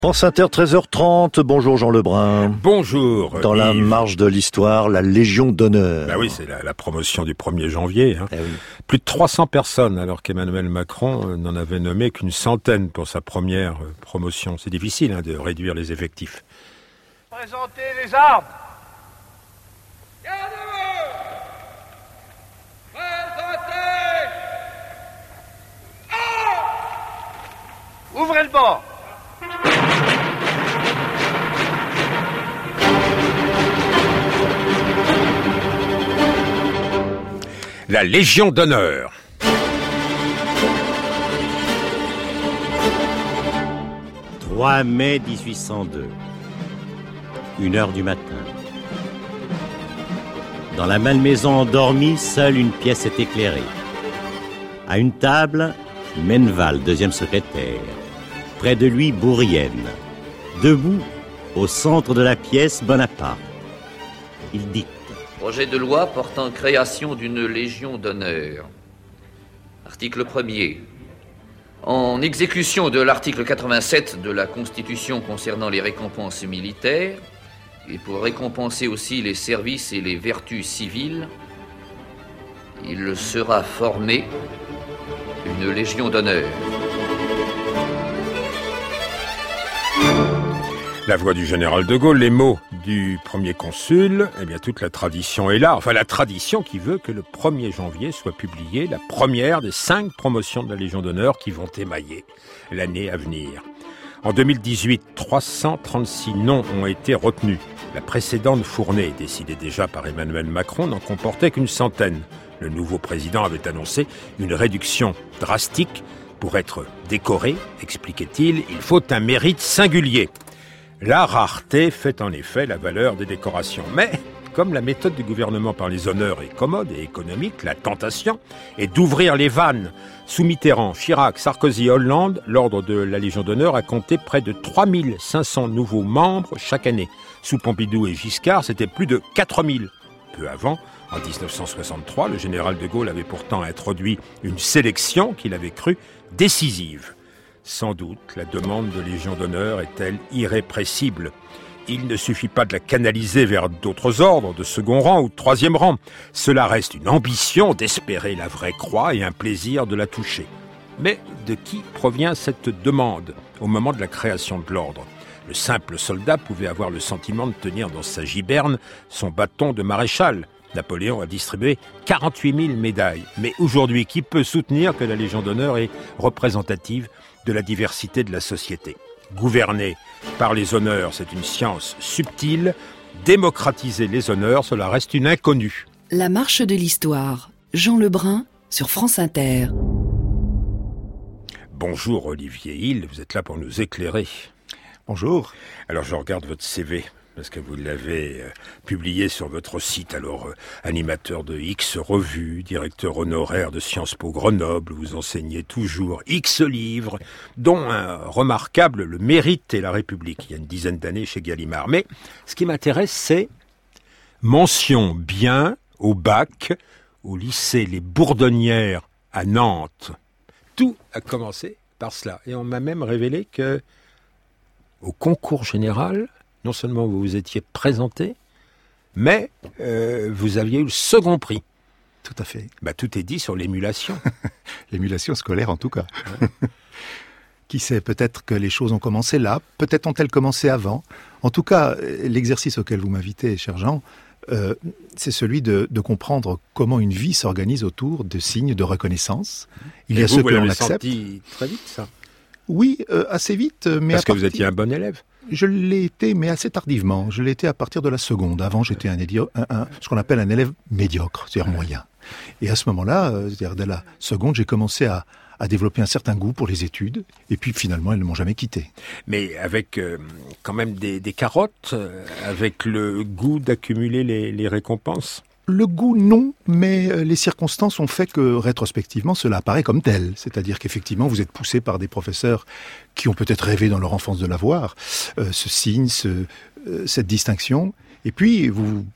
France Inter, 13h30. Bonjour Jean Lebrun. Bonjour. Dans la marche de l'histoire, la Légion d'honneur. Bah oui, c'est la promotion du 1er janvier. Eh oui. Plus de 300 personnes, alors qu'Emmanuel Macron n'en avait nommé qu'une centaine pour sa première promotion. C'est difficile de réduire les effectifs. Présentez les armes. Gardez-vous. Présentez. Ouvrez le banc. La Légion d'honneur. « 3 mai 1802, 1h du matin. Dans la malmaison endormie, seule une pièce est éclairée. À une table, Menneval, deuxième secrétaire. Près de lui, Bourrienne. Debout, au centre de la pièce, Bonaparte. Il dicte. Projet de loi portant création d'une Légion d'honneur. Article 1er. En exécution de l'article 87 de la Constitution concernant les récompenses militaires, et pour récompenser aussi les services et les vertus civiles, il sera formé une Légion d'honneur. La voix du général de Gaulle, les mots du premier consul, eh bien toute la tradition est là. Enfin, la tradition qui veut que le 1er janvier soit publiée la première des 5 promotions de la Légion d'honneur qui vont émailler l'année à venir. En 2018, 336 noms ont été retenus. La précédente fournée, décidée déjà par Emmanuel Macron, n'en comportait qu'une centaine. Le nouveau président avait annoncé une réduction drastique. Pour être décoré, expliquait-il, il faut un mérite singulier. La rareté fait en effet la valeur des décorations. Mais, comme la méthode du gouvernement par les honneurs est commode et économique, la tentation est d'ouvrir les vannes. Sous Mitterrand, Chirac, Sarkozy et Hollande, l'ordre de la Légion d'honneur a compté près de 3500 nouveaux membres chaque année. Sous Pompidou et Giscard, c'était plus de 4000. Peu avant, en 1963, le général de Gaulle avait pourtant introduit une sélection qu'il avait crue décisive. Sans doute, la demande de Légion d'honneur est-elle irrépressible. Il ne suffit pas de la canaliser vers d'autres ordres, de second rang ou de troisième rang. Cela reste une ambition d'espérer la vraie croix et un plaisir de la toucher. Mais de qui provient cette demande au moment de la création de l'ordre ? Le simple soldat pouvait avoir le sentiment de tenir dans sa giberne son bâton de maréchal. Napoléon a distribué 48 000 médailles. Mais aujourd'hui, qui peut soutenir que la Légion d'honneur est représentative de la diversité de la société ? Gouverner par les honneurs, c'est une science subtile. Démocratiser les honneurs, cela reste une inconnue. La marche de l'histoire. Jean Lebrun sur France Inter. Bonjour Olivier Hill, vous êtes là pour nous éclairer. Bonjour. Alors je regarde votre CV, parce que vous l'avez publié sur votre site. Alors, animateur de X revues, directeur honoraire de Sciences Po Grenoble, vous enseignez toujours X livres, dont un remarquable, Le Mérite et la République, il y a une dizaine d'années chez Gallimard. Mais ce qui m'intéresse, c'est mention bien au bac, au lycée Les Bourdonnières à Nantes. Tout a commencé par cela. Et on m'a même révélé que au concours général, non seulement vous vous étiez présenté, mais vous aviez eu le second prix. Tout à fait. Tout est dit sur l'émulation. L'émulation scolaire en tout cas. Qui sait, peut-être que les choses ont commencé là, peut-être ont-elles commencé avant. En tout cas, l'exercice auquel vous m'invitez, cher Jean, c'est celui de comprendre comment une vie s'organise autour de signes de reconnaissance. Il y a ceux que l'on accepte. Vous l'avez senti très vite, ça ? Oui, assez vite. Mais parce que vous étiez un bon élève. Je l'ai été, mais assez tardivement. Je l'ai été à partir de la seconde. Avant, j'étais ce qu'on appelle un élève médiocre, c'est-à-dire moyen. Et à ce moment-là, c'est-à-dire dès la seconde, j'ai commencé à développer un certain goût pour les études. Et puis finalement, elles ne m'ont jamais quitté. Mais avec quand même des carottes, avec le goût d'accumuler les récompenses ? Le goût, non, mais les circonstances ont fait que, rétrospectivement, cela apparaît comme tel. C'est-à-dire qu'effectivement, vous êtes poussé par des professeurs qui ont peut-être rêvé dans leur enfance de l'avoir, ce signe, cette distinction. Et puis, vous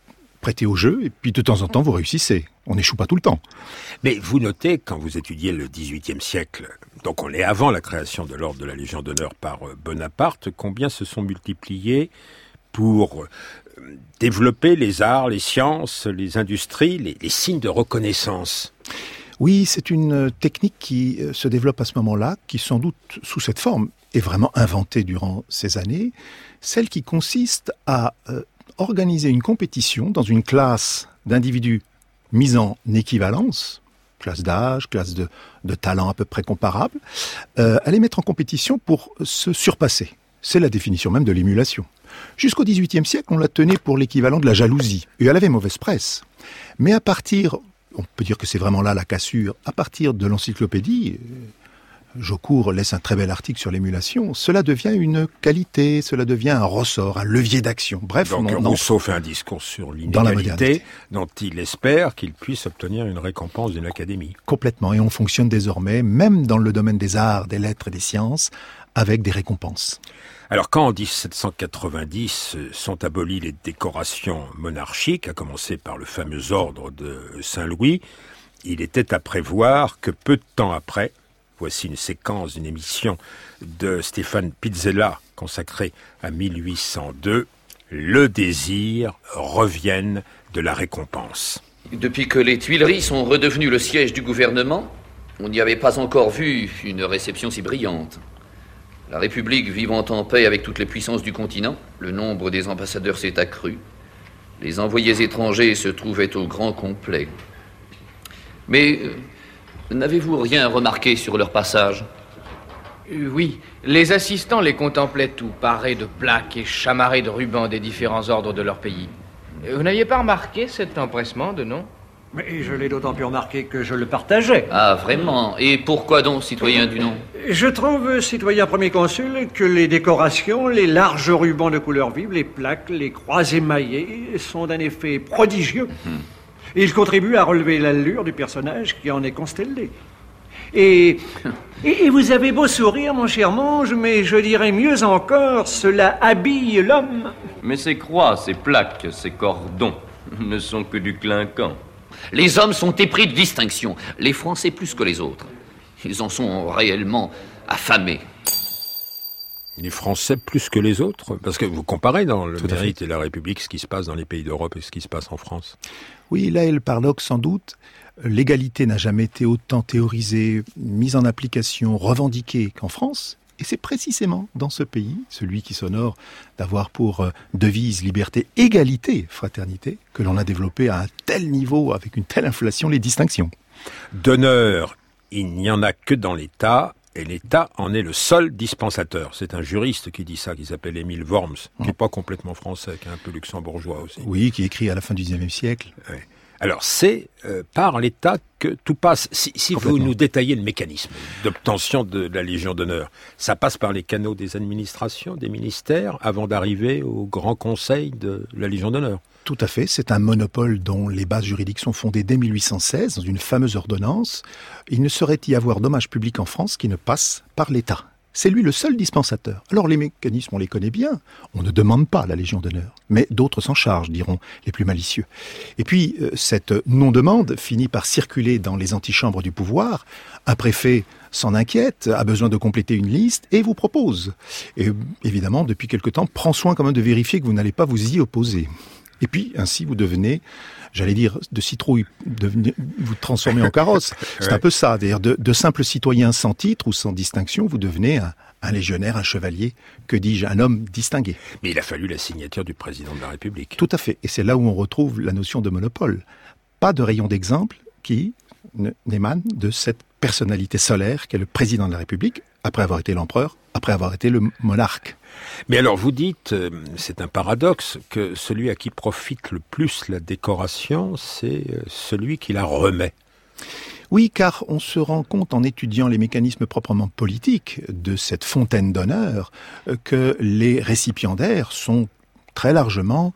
prêtez au jeu, et puis de temps en temps, vous réussissez. On n'échoue pas tout le temps. Mais vous notez, quand vous étudiez le XVIIIe siècle, donc on est avant la création de l'ordre de la Légion d'honneur par Bonaparte, combien se sont multipliés pour développer les arts, les sciences, les industries, les signes de reconnaissance. Oui, c'est une technique qui se développe à ce moment-là, qui sans doute sous cette forme est vraiment inventée durant ces années, celle qui consiste à organiser une compétition dans une classe d'individus mis en équivalence, classe d'âge, classe de talent à peu près comparable, à les mettre en compétition pour se surpasser. C'est la définition même de l'émulation. Jusqu'au XVIIIe siècle, on la tenait pour l'équivalent de la jalousie, et elle avait mauvaise presse. Mais à partir, on peut dire que c'est vraiment là la cassure, à partir de l'encyclopédie, Jaucourt laisse un très bel article sur l'émulation, cela devient une qualité, cela devient un ressort, un levier d'action. Bref, donc Rousseau fait un discours sur l'inégalité dont il espère qu'il puisse obtenir une récompense d'une académie. Complètement, et on fonctionne désormais, même dans le domaine des arts, des lettres et des sciences, avec des récompenses. Alors quand en 1790 sont abolies les décorations monarchiques, à commencer par le fameux ordre de Saint-Louis, il était à prévoir que peu de temps après, voici une séquence d'une émission de Stéphane Pizzella consacrée à 1802, le désir revienne de la récompense. Depuis que les Tuileries sont redevenues le siège du gouvernement, on n'y avait pas encore vu une réception si brillante. La République vivant en paix avec toutes les puissances du continent, le nombre des ambassadeurs s'est accru. Les envoyés étrangers se trouvaient au grand complet. Mais n'avez-vous rien remarqué sur leur passage ? Oui, les assistants les contemplaient tout, parés de plaques et chamarrés de rubans des différents ordres de leur pays. Vous n'aviez pas remarqué cet empressement de nom ? Mais je l'ai d'autant plus remarqué que je le partageais. Ah, vraiment ? Et pourquoi donc, citoyen du nom ? Je trouve, citoyen premier consul, que les décorations, les larges rubans de couleur vive, les plaques, les croix émaillées sont d'un effet prodigieux. Ils contribuent à relever l'allure du personnage qui en est constellé. Et vous avez beau sourire, mon cher Monge, mais je dirais mieux encore, cela habille l'homme. Mais ces croix, ces plaques, ces cordons ne sont que du clinquant. Les hommes sont épris de distinction, les Français plus que les autres. Ils en sont réellement affamés. Les Français plus que les autres ? Parce que vous comparez dans le Mérite et la République ce qui se passe dans les pays d'Europe et ce qui se passe en France. Oui, là est le paradoxe sans doute. L'égalité n'a jamais été autant théorisée, mise en application, revendiquée qu'en France. Et c'est précisément dans ce pays, celui qui s'honore d'avoir pour devise liberté, égalité, fraternité, que l'on a développé à un tel niveau, avec une telle inflation, les distinctions. D'honneur, il n'y en a que dans l'État, et l'État en est le seul dispensateur. C'est un juriste qui dit ça, qui s'appelle Émile Worms, qui n'est pas complètement français, qui est un peu luxembourgeois aussi. Oui, qui écrit à la fin du XIXe siècle. Oui. Alors, c'est par l'État que tout passe. Si vous nous détaillez le mécanisme d'obtention de la Légion d'honneur, ça passe par les canaux des administrations, des ministères, avant d'arriver au grand conseil de la Légion d'honneur. Tout à fait, c'est un monopole dont les bases juridiques sont fondées dès 1816, dans une fameuse ordonnance. Il ne saurait y avoir dommage public en France qui ne passe par l'État. C'est lui le seul dispensateur. Alors les mécanismes, on les connaît bien. On ne demande pas la Légion d'honneur. Mais d'autres s'en chargent, diront les plus malicieux. Et puis, cette non-demande finit par circuler dans les antichambres du pouvoir. Un préfet s'en inquiète, a besoin de compléter une liste et vous propose. Et évidemment, depuis quelque temps, prend soin quand même de vérifier que vous n'allez pas vous y opposer. Et puis, ainsi, vous devenez, j'allais dire, de citrouille, vous transformez en carrosse. C'est un peu ça. D'ailleurs, de simples citoyens sans titre ou sans distinction, vous devenez un légionnaire, un chevalier, que dis-je, un homme distingué. Mais il a fallu la signature du président de la République. Tout à fait. Et c'est là où on retrouve la notion de monopole. Pas de rayon d'exemple qui n'émane de cette personnalité solaire qu'est le président de la République, après avoir été l'empereur, après avoir été le monarque. Mais alors vous dites, c'est un paradoxe, que celui à qui profite le plus la décoration, c'est celui qui la remet. Oui, car on se rend compte en étudiant les mécanismes proprement politiques de cette fontaine d'honneur que les récipiendaires sont très largement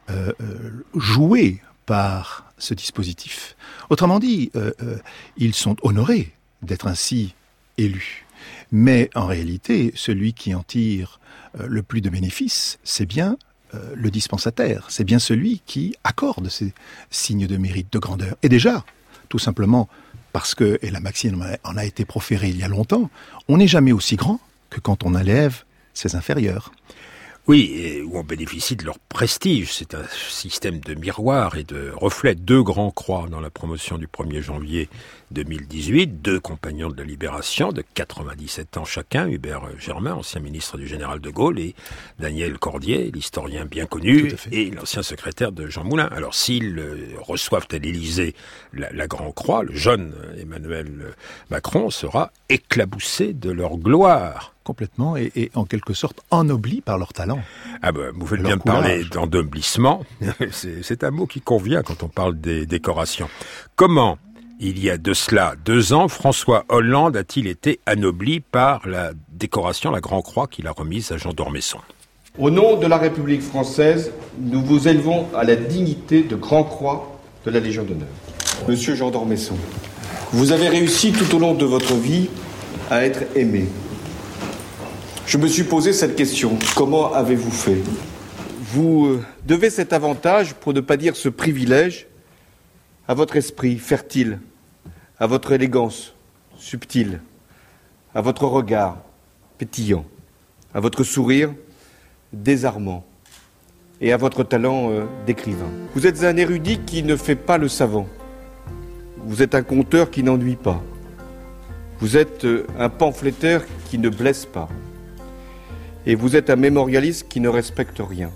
joués par ce dispositif. Autrement dit, ils sont honorés d'être ainsi élus. Mais en réalité, celui qui en tire le plus de bénéfices, c'est bien le dispensataire. C'est bien celui qui accorde ces signes de mérite, de grandeur. Et déjà, tout simplement parce que, et la maxime en a été proférée il y a longtemps, on n'est jamais aussi grand que quand on élève ses inférieurs. Oui, et où on bénéficie de leur prestige. C'est un système de miroir et de reflet. 2 grands croix dans la promotion du 1er janvier 2018, 2 compagnons de la Libération de 97 ans chacun, Hubert Germain, ancien ministre du général de Gaulle, et Daniel Cordier, l'historien bien connu, et l'ancien secrétaire de Jean Moulin. Alors s'ils reçoivent à l'Élysée la Grand Croix, le jeune Emmanuel Macron sera éclaboussé de leur gloire. Complètement, et en quelque sorte ennobli par leur talent. Ah ben, vous faites bien de parler d'ennoblissement. C'est un mot qui convient quand on parle des décorations. Comment, il y a de cela 2 ans, François Hollande a-t-il été anobli par la décoration, la Grand Croix qu'il a remise à Jean d'Ormesson? Au nom de la République française, nous vous élevons à la dignité de Grand Croix de la Légion d'honneur. Monsieur Jean d'Ormesson, vous avez réussi tout au long de votre vie à être aimé. Je me suis posé cette question. Comment avez-vous fait? Vous devez cet avantage, pour ne pas dire ce privilège, à votre esprit fertile, à votre élégance subtile, à votre regard pétillant, à votre sourire désarmant et à votre talent d'écrivain. Vous êtes un érudit qui ne fait pas le savant. Vous êtes un conteur qui n'ennuie pas. Vous êtes un pamphlétaire qui ne blesse pas. Et vous êtes un mémorialiste qui ne respecte rien.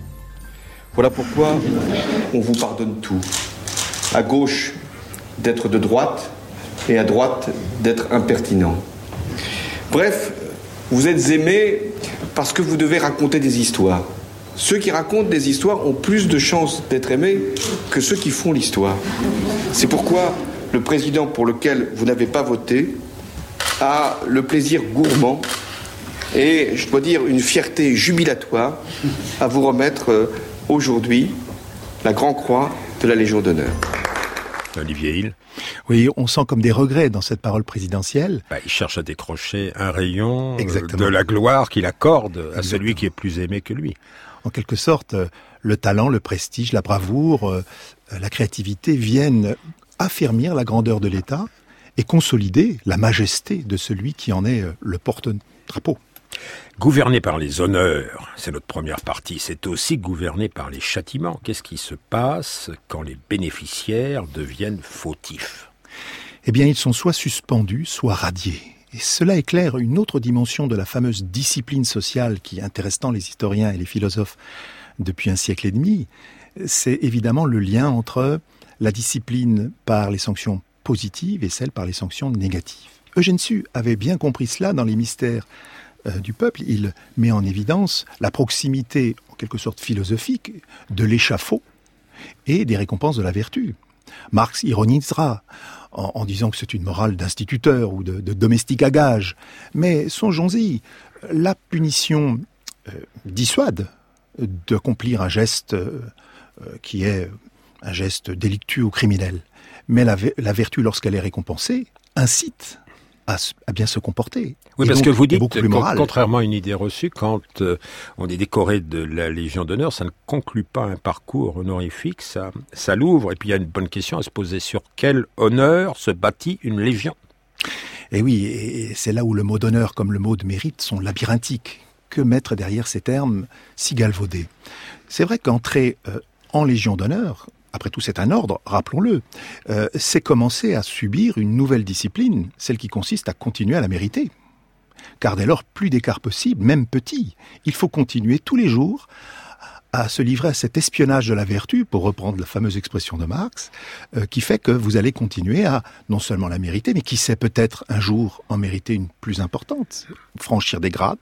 Voilà pourquoi on vous pardonne tout. À gauche, d'être de droite, et à droite, d'être impertinent. Bref, vous êtes aimé parce que vous devez raconter des histoires. Ceux qui racontent des histoires ont plus de chances d'être aimés que ceux qui font l'histoire. C'est pourquoi le président pour lequel vous n'avez pas voté a le plaisir gourmand et, je dois dire, une fierté jubilatoire à vous remettre aujourd'hui la Grand Croix de la Légion d'honneur. Olivier Hill. Oui, on sent comme des regrets dans cette parole présidentielle. Il cherche à décrocher un rayon de la gloire qu'il accorde à celui qui est plus aimé que lui. En quelque sorte, le talent, le prestige, la bravoure, la créativité viennent affermir la grandeur de l'État et consolider la majesté de celui qui en est le porte-drapeau. Gouverner par les honneurs, c'est notre première partie, c'est aussi gouverner par les châtiments. Qu'est-ce qui se passe quand les bénéficiaires deviennent fautifs? Eh bien, ils sont soit suspendus, soit radiés. Et cela éclaire une autre dimension de la fameuse discipline sociale qui intéresse tant les historiens et les philosophes depuis un siècle et demi. C'est évidemment le lien entre la discipline par les sanctions positives et celle par les sanctions négatives. Eugène Sue avait bien compris cela dans les mystères du peuple. Il met en évidence la proximité, en quelque sorte philosophique, de l'échafaud et des récompenses de la vertu. Marx ironisera en disant que c'est une morale d'instituteur ou de domestique à gage. Mais songeons-y, la punition dissuade d'accomplir un geste qui est un geste délictueux ou criminel. Mais la vertu, lorsqu'elle est récompensée, incite à bien se comporter. Oui, parce que vous dites, contrairement à une idée reçue, quand on est décoré de la Légion d'honneur, ça ne conclut pas un parcours honorifique, ça l'ouvre. Et puis il y a une bonne question à se poser: sur quel honneur se bâtit une Légion? Et oui, et c'est là où le mot d'honneur comme le mot de mérite sont labyrinthiques. Que mettre derrière ces termes si galvaudés? C'est vrai qu'entrer en Légion d'honneur, après tout c'est un ordre, rappelons-le, c'est commencer à subir une nouvelle discipline, celle qui consiste à continuer à la mériter. Car dès lors, plus d'écart possible, même petit. Il faut continuer tous les jours à se livrer à cet espionnage de la vertu, pour reprendre la fameuse expression de Marx, qui fait que vous allez continuer à non seulement la mériter, mais qui sait peut-être un jour en mériter une plus importante, franchir des grades,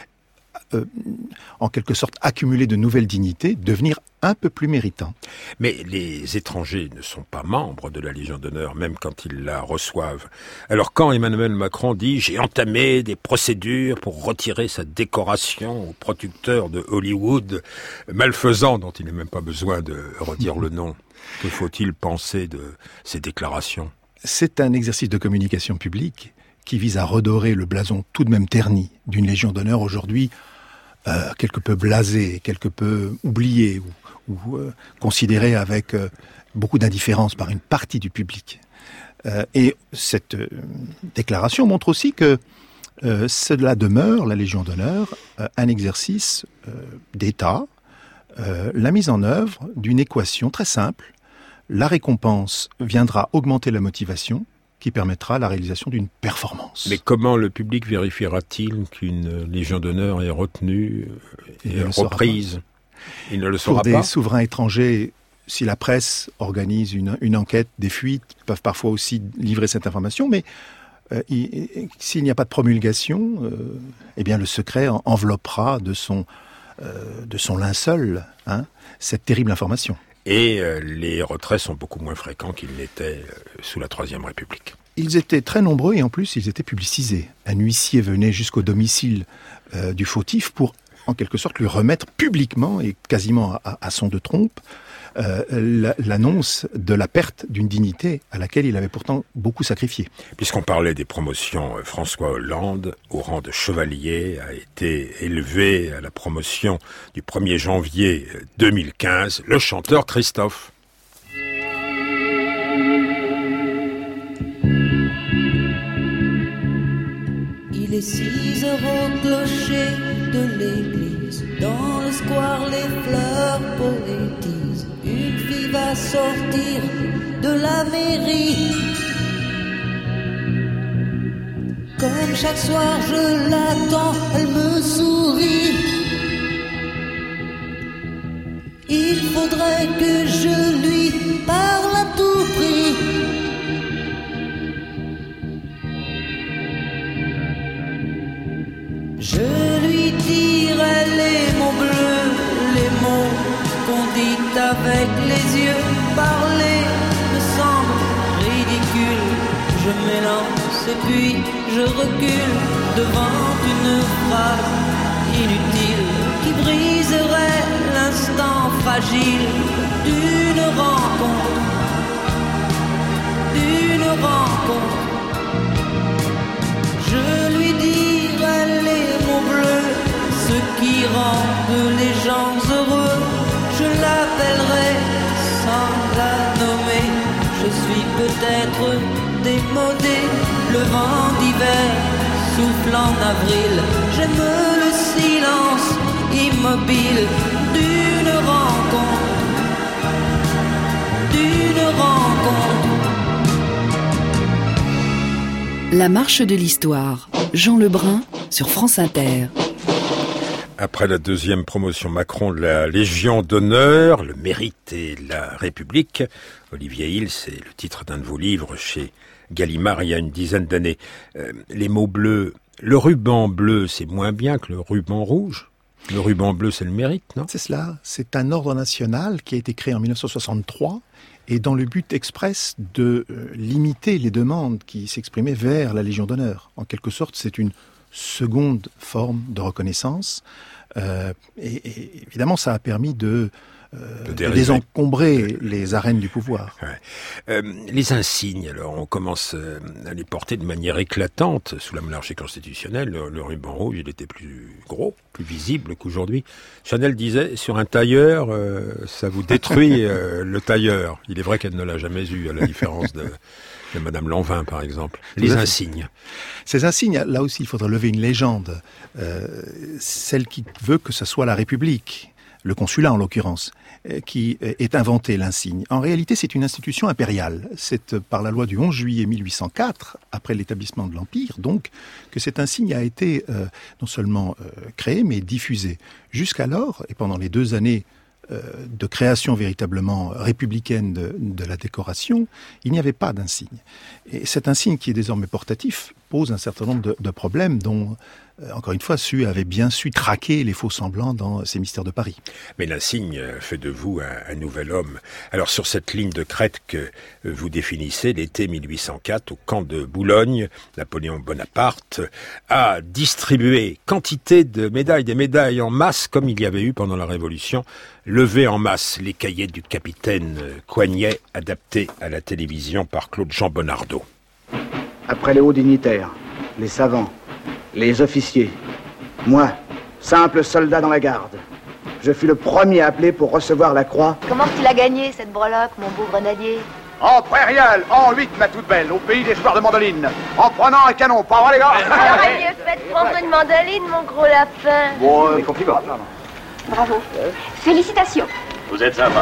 en quelque sorte accumuler de nouvelles dignités, devenir un peu plus méritant. Mais les étrangers ne sont pas membres de la Légion d'honneur, même quand ils la reçoivent. Alors quand Emmanuel Macron dit « j'ai entamé des procédures pour retirer sa décoration au producteur de Hollywood, malfaisant dont il n'a même pas besoin de redire le nom », que faut-il penser de ces déclarations? C'est un exercice de communication publique qui vise à redorer le blason tout de même terni d'une Légion d'honneur aujourd'hui quelque peu blasé, quelque peu oublié ou considéré avec beaucoup d'indifférence par une partie du public. Et cette déclaration montre aussi que cela demeure, la Légion d'honneur, un exercice d'État, la mise en œuvre d'une équation très simple. La récompense viendra augmenter la motivation qui permettra la réalisation d'une performance. Mais comment le public vérifiera-t-il qu'une Légion d'honneur est retenue et reprise ? Il ne le saura pas. Pour des souverains étrangers, si la presse organise une enquête, des fuites, ils peuvent parfois aussi livrer cette information, mais s'il n'y a pas de promulgation, eh bien le secret enveloppera de son linceul cette terrible information. Et les retraits sont beaucoup moins fréquents qu'ils n'étaient sous la Troisième République. Ils étaient très nombreux et en plus ils étaient publicisés. Un huissier venait jusqu'au domicile du fautif pour en quelque sorte lui remettre publiquement et quasiment à son de trompe l'annonce de la perte d'une dignité à laquelle il avait pourtant beaucoup sacrifié. Puisqu'on parlait des promotions, François Hollande, au rang de chevalier, a été élevé à la promotion du 1er janvier 2015, le chanteur Christophe. Il est 6 heures au clocher de l'église, dans le square les fleurs poétisent. Une fille va sortir de la mairie. Comme chaque soir je l'attends, elle me sourit. Il faudrait que je lui parle à tout prix. Je lui dirai les mots bleus, les mots qu'on dit avec les yeux. Parler me semble ridicule. Je m'élance et puis je recule devant une phrase inutile qui briserait l'instant fragile d'une rencontre. Je lui dirai les mots bleus, ce qui rendent les gens heureux. Je l'appellerai sans la nommer. Je suis peut-être démodé, le vent d'hiver souffle en avril. J'aime le silence immobile d'une rencontre. La marche de l'histoire, Jean Lebrun sur France Inter. Après la deuxième promotion Macron de la Légion d'honneur, le mérite et la République, Olivier Hill, c'est le titre d'un de vos livres chez Gallimard il y a une dizaine d'années. Les mots bleus, le ruban bleu, c'est moins bien que le ruban rouge. Le ruban bleu, c'est le mérite, non ? C'est cela. C'est un ordre national qui a été créé en 1963 et dans le but express de limiter les demandes qui s'exprimaient vers la Légion d'honneur. En quelque sorte, c'est une seconde forme de reconnaissance. Et évidemment, ça a permis de désencombrer les arènes du pouvoir. Ouais. Les insignes, alors, on commence à les porter de manière éclatante sous la monarchie constitutionnelle. Le ruban rouge, il était plus gros, plus visible qu'aujourd'hui. Chanel disait, sur un tailleur, ça vous détruit le tailleur. Il est vrai qu'elle ne l'a jamais eu, à la différence de Madame Lanvin, par exemple. Les insignes. Ces insignes, là aussi, il faudrait lever une légende. Celle qui veut que ce soit la République, le consulat en l'occurrence, qui ait inventé l'insigne. En réalité, c'est une institution impériale. C'est par la loi du 11 juillet 1804, après l'établissement de l'Empire, donc, que cet insigne a été non seulement créé, mais diffusé. Jusqu'alors, et pendant les 2 années de création véritablement républicaine de la décoration, il n'y avait pas d'insigne. Et cet insigne qui est désormais portatif pose un certain nombre de problèmes dont, encore une fois, avait bien su traquer les faux semblants dans ces mystères de Paris. Mais l'insigne fait de vous un nouvel homme. Alors sur cette ligne de crête que vous définissez, l'été 1804, au camp de Boulogne, Napoléon Bonaparte a distribué quantité de médailles, des médailles en masse, comme il y avait eu pendant la Révolution, levé en masse les cahiers du capitaine Coignet, adaptés à la télévision par Claude-Jean Bonnardeau. Après les hauts dignitaires, les savants, les officiers, moi, simple soldat dans la garde. Je fus le premier appelé pour recevoir la croix. Comment tu l'as gagnée, cette breloque, mon beau grenadier? En prairial, en 8, ma toute belle, au pays des joueurs de mandoline. En prenant un canon, pas vrai, les gars? J'aurais mieux fait de prendre une mandoline, mon gros lapin. Bon, mes compliments. Bravo. Félicitations. Vous êtes sympa.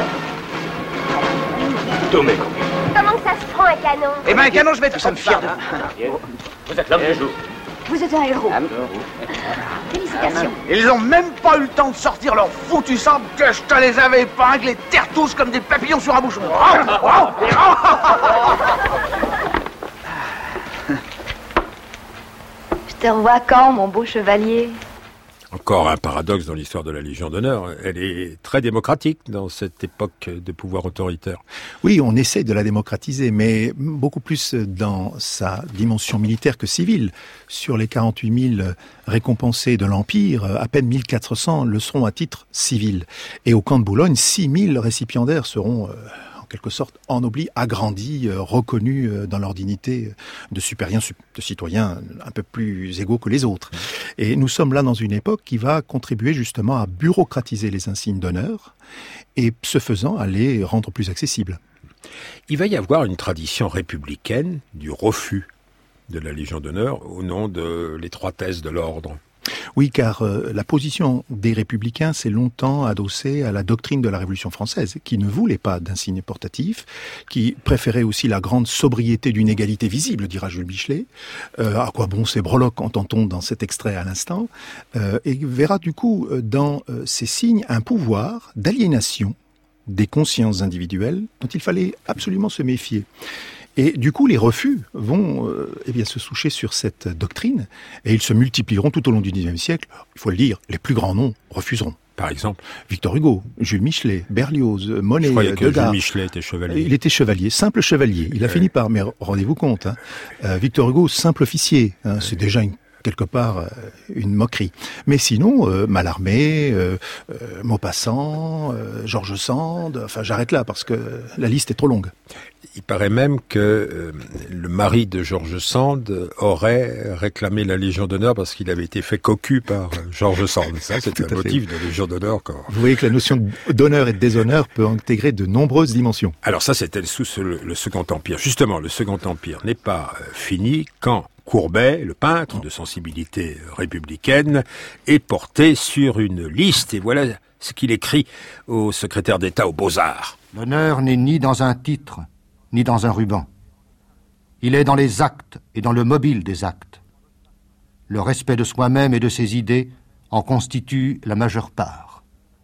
Tous mes compliments. Comment que ça se prend, un canon? Eh ben, un canon, je vais être fier de... Vous êtes l'homme du jour. Vous êtes un héros. Félicitations. Ils ont même pas eu le temps de sortir leur foutu sabre que je te les avais épinglés, terre tous comme des papillons sur un bouchon. Je te revois quand, mon beau chevalier? Encore un paradoxe dans l'histoire de la Légion d'honneur. Elle est très démocratique dans cette époque de pouvoir autoritaire. Oui, on essaie de la démocratiser, mais beaucoup plus dans sa dimension militaire que civile. Sur les 48 000 récompensés de l'Empire, à peine 1400 le seront à titre civil. Et au camp de Boulogne, 6 000 récipiendaires seront... en quelque sorte ennoblis, agrandis, reconnus dans leur dignité de supérieurs, de citoyens un peu plus égaux que les autres. Et nous sommes là dans une époque qui va contribuer justement à bureaucratiser les insignes d'honneur et, ce faisant, à les rendre plus accessibles. Il va y avoir une tradition républicaine du refus de la Légion d'honneur au nom de l'étroitesse de l'ordre. Oui, car la position des républicains s'est longtemps adossée à la doctrine de la Révolution française, qui ne voulait pas d'insignes portatifs, qui préférait aussi la grande sobriété d'une égalité visible, dira Jules Michelet. À quoi bon ces breloques, entend-on dans cet extrait à l'instant, et verra du coup dans ces signes un pouvoir d'aliénation des consciences individuelles dont il fallait absolument se méfier. Et du coup, les refus vont se soucher sur cette doctrine, et ils se multiplieront tout au long du XIXe siècle. Il faut le dire, les plus grands noms refuseront. Par exemple, Victor Hugo, Jules Michelet, Berlioz, Monet, je croyais que Degas. Jules Michelet était chevalier. Il était chevalier, simple chevalier. Il a fini par, mais rendez-vous compte, Victor Hugo, simple officier. C'est déjà quelque part une moquerie. Mais sinon, Mallarmé, Maupassant, George Sand, enfin j'arrête là parce que la liste est trop longue. Il paraît même que le mari de George Sand aurait réclamé la Légion d'honneur parce qu'il avait été fait cocu par George Sand. Ça, c'est un motif de Légion d'honneur. Vous voyez que la notion d'honneur et de déshonneur peut intégrer de nombreuses dimensions. Alors ça, c'était sous le Second Empire. Justement, le Second Empire n'est pas fini quand Courbet, le peintre de sensibilité républicaine, est porté sur une liste. Et voilà ce qu'il écrit au secrétaire d'État aux Beaux-Arts. L'honneur n'est ni dans un titre, ni dans un ruban. Il est dans les actes et dans le mobile des actes. Le respect de soi-même et de ses idées en constitue la majeure part.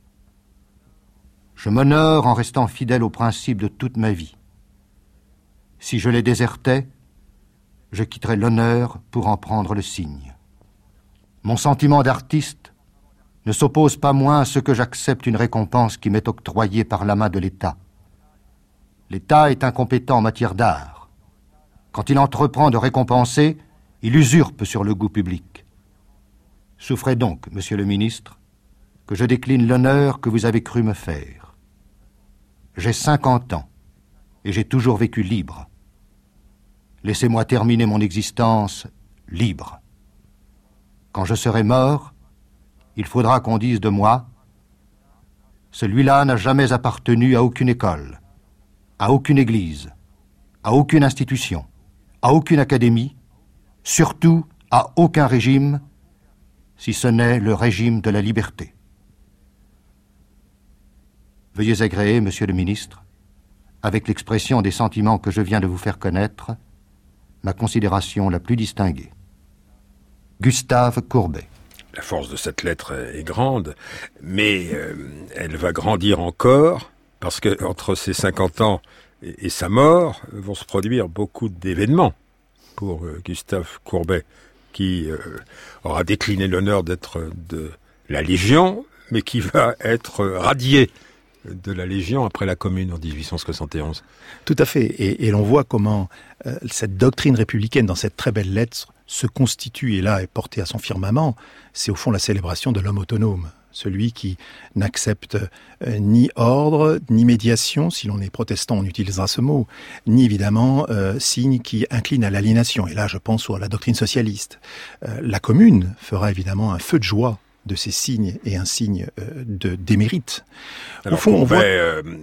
Je m'honore en restant fidèle aux principes de toute ma vie. Si je les désertais, je quitterais l'honneur pour en prendre le signe. Mon sentiment d'artiste ne s'oppose pas moins à ce que j'accepte une récompense qui m'est octroyée par la main de l'État. L'État est incompétent en matière d'art. Quand il entreprend de récompenser, il usurpe sur le goût public. Souffrez donc, monsieur le ministre, que je décline l'honneur que vous avez cru me faire. J'ai 50 ans et j'ai toujours vécu libre. Laissez-moi terminer mon existence libre. Quand je serai mort, il faudra qu'on dise de moi « Celui-là n'a jamais appartenu à aucune école, à aucune église, à aucune institution, à aucune académie, surtout à aucun régime, si ce n'est le régime de la liberté. » Veuillez agréer, monsieur le ministre, avec l'expression des sentiments que je viens de vous faire connaître, ma considération la plus distinguée. Gustave Courbet. La force de cette lettre est grande, mais elle va grandir encore, parce que entre ses 50 ans et sa mort vont se produire beaucoup d'événements pour Gustave Courbet, qui aura décliné l'honneur d'être de la Légion, mais qui va être radié de la Légion après la Commune en 1871. Tout à fait, et l'on voit comment cette doctrine républicaine dans cette très belle lettre se constitue et là est portée à son firmament. C'est au fond la célébration de l'homme autonome, celui qui n'accepte ni ordre, ni médiation, si l'on est protestant on utilisera ce mot, ni évidemment signe qui incline à l'aliénation, et là je pense à la doctrine socialiste. La Commune fera évidemment un feu de joie de ces signes est un signe d'émérite. Alors, au fond, on voit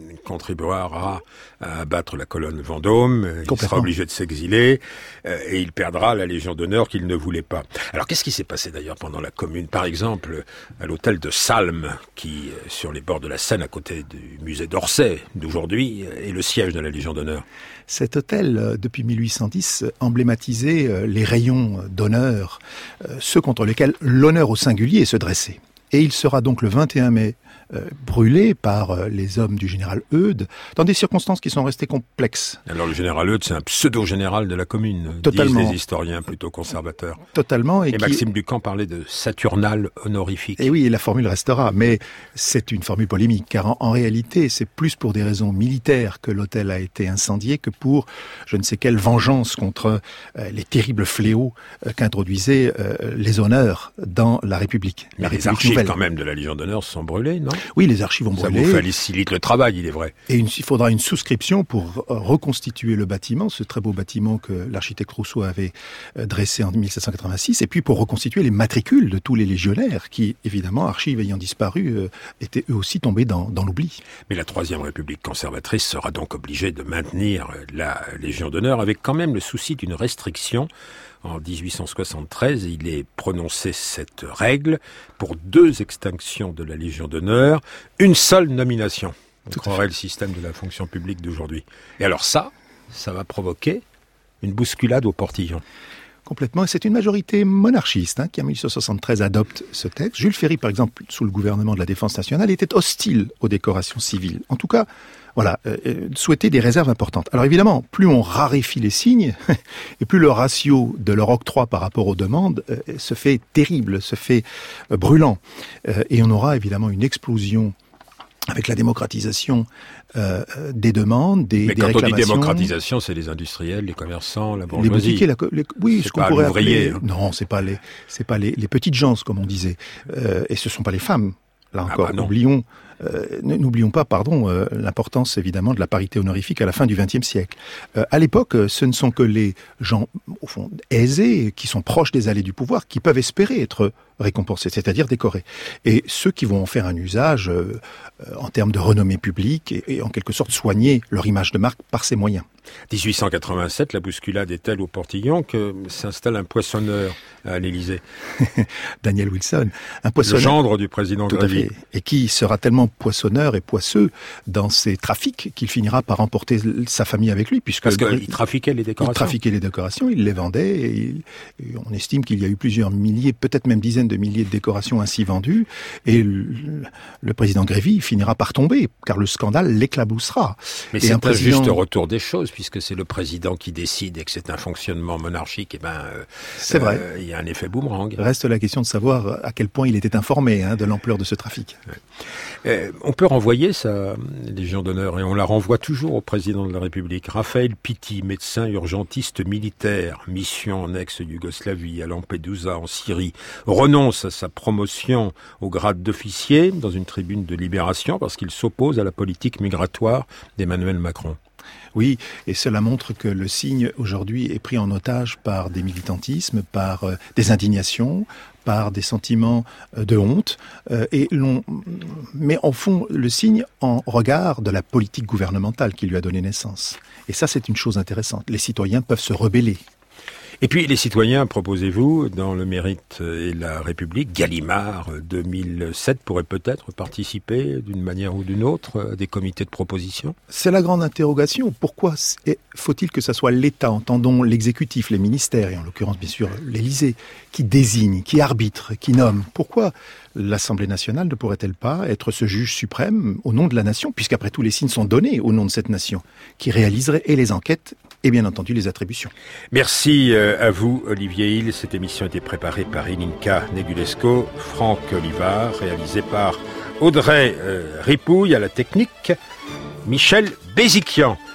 contribuera à abattre la colonne Vendôme, il sera obligé de s'exiler et il perdra la Légion d'honneur qu'il ne voulait pas. Alors qu'est-ce qui s'est passé d'ailleurs pendant la Commune? Par exemple, à l'hôtel de Salm, qui sur les bords de la Seine, à côté du musée d'Orsay d'aujourd'hui, est le siège de la Légion d'honneur. Cet hôtel, depuis 1810, emblématisait les rayons d'honneur, ceux contre lesquels l'honneur au singulier se dressait. Et il sera donc le 21 mai brûlé par les hommes du général Eudes, dans des circonstances qui sont restées complexes. Alors le général Eudes, c'est un pseudo-général de la Commune, totalement, disent les historiens plutôt conservateurs. Totalement. Et Maxime Ducamp parlait de saturnal honorifique. Et oui, et la formule restera, mais c'est une formule polémique, car en réalité, c'est plus pour des raisons militaires que l'hôtel a été incendié que pour je ne sais quelle vengeance contre les terribles fléaux qu'introduisaient les honneurs dans la République. Mais les archives nouvelle, quand même de la Légion d'honneur sont brûlées, non? Oui, les archives vont brûler. Ça vous facilite le travail, il est vrai. Et il faudra une souscription pour reconstituer le bâtiment, ce très beau bâtiment que l'architecte Rousseau avait dressé en 1786, et puis pour reconstituer les matricules de tous les légionnaires qui, évidemment, archives ayant disparu, étaient eux aussi tombés dans l'oubli. Mais la Troisième République conservatrice sera donc obligée de maintenir la Légion d'honneur avec quand même le souci d'une restriction. En 1873, il est prononcé cette règle pour 2 extinctions de la Légion d'honneur, une seule nomination. On croirait le système de la fonction publique d'aujourd'hui. Et alors ça va provoquer une bousculade au portillon. Complètement, et c'est une majorité monarchiste qui en 1873 adopte ce texte. Jules Ferry, par exemple, sous le gouvernement de la Défense nationale, était hostile aux décorations civiles. En tout cas, souhaitait des réserves importantes. Alors évidemment, plus on raréfie les signes, et plus le ratio de leur octroi par rapport aux demandes se fait terrible, se fait brûlant. Et on aura évidemment une explosion avec la démocratisation des demandes, des réclamations. Mais quand on dit démocratisation, c'est les industriels, les commerçants, la bourgeoisie. Les boutiquiers, oui, ce qu'on pourrait appeler... Hein. Non, c'est pas les petites gens, comme on disait. Et ce sont pas les femmes. Là encore, n'oublions pas, l'importance évidemment de la parité honorifique à la fin du XXe siècle. À l'époque, ce ne sont que les gens, au fond, aisés, qui sont proches des allées du pouvoir, qui peuvent espérer être récompensés, c'est-à-dire décorés. Et ceux qui vont en faire un usage en termes de renommée publique et en quelque sorte soigner leur image de marque par ces moyens. 1887, la bousculade est telle au portillon que s'installe un poissonneur à l'Élysée. Daniel Wilson, un poissonneur. Le gendre du président Grévy. Et qui sera tellement poissonneur et poisseux dans ses trafics qu'il finira par emporter sa famille avec lui. Parce qu'il trafiquait les décorations. Il trafiquait les décorations, il les vendait et on estime qu'il y a eu plusieurs milliers, peut-être même dizaines de milliers de décorations ainsi vendues. Et le président Grévy finira par tomber, car le scandale l'éclaboussera. Mais c'est un juste retour des choses, puisque c'est le président qui décide et que c'est un fonctionnement monarchique, c'est vrai. Il y a un effet boomerang. Reste la question de savoir à quel point il était informé de l'ampleur de ce trafic. On peut renvoyer sa Légion d'honneur, et on la renvoie toujours au président de la République. Raphaël Pitti, médecin urgentiste militaire, mission en ex-Yougoslavie, à Lampedusa, en Syrie, renonce à sa promotion au grade d'officier dans une tribune de Libération parce qu'il s'oppose à la politique migratoire d'Emmanuel Macron. Oui, et cela montre que le signe aujourd'hui est pris en otage par des militantismes, par des indignations, par des sentiments de honte, et l'on met en fond le signe en regard de la politique gouvernementale qui lui a donné naissance. Et ça, c'est une chose intéressante. Les citoyens peuvent se rebeller. Et puis les citoyens, proposez-vous, dans Le Mérite et la République, Gallimard 2007 pourrait peut-être participer d'une manière ou d'une autre à des comités de proposition? C'est la grande interrogation. Pourquoi faut-il que ce soit l'État, entendons l'exécutif, les ministères, et en l'occurrence bien sûr l'Élysée, qui désigne, qui arbitre, qui nomme? Pourquoi l'Assemblée nationale ne pourrait-elle pas être ce juge suprême au nom de la nation, puisqu'après tout les signes sont donnés au nom de cette nation, qui réaliserait et les enquêtes et bien entendu les attributions. Merci à vous Olivier Hill. Cette émission a été préparée par Ininka Negulesco, Franck Olivard, réalisée par Audrey Ripouille, à la technique Michel Béziquian.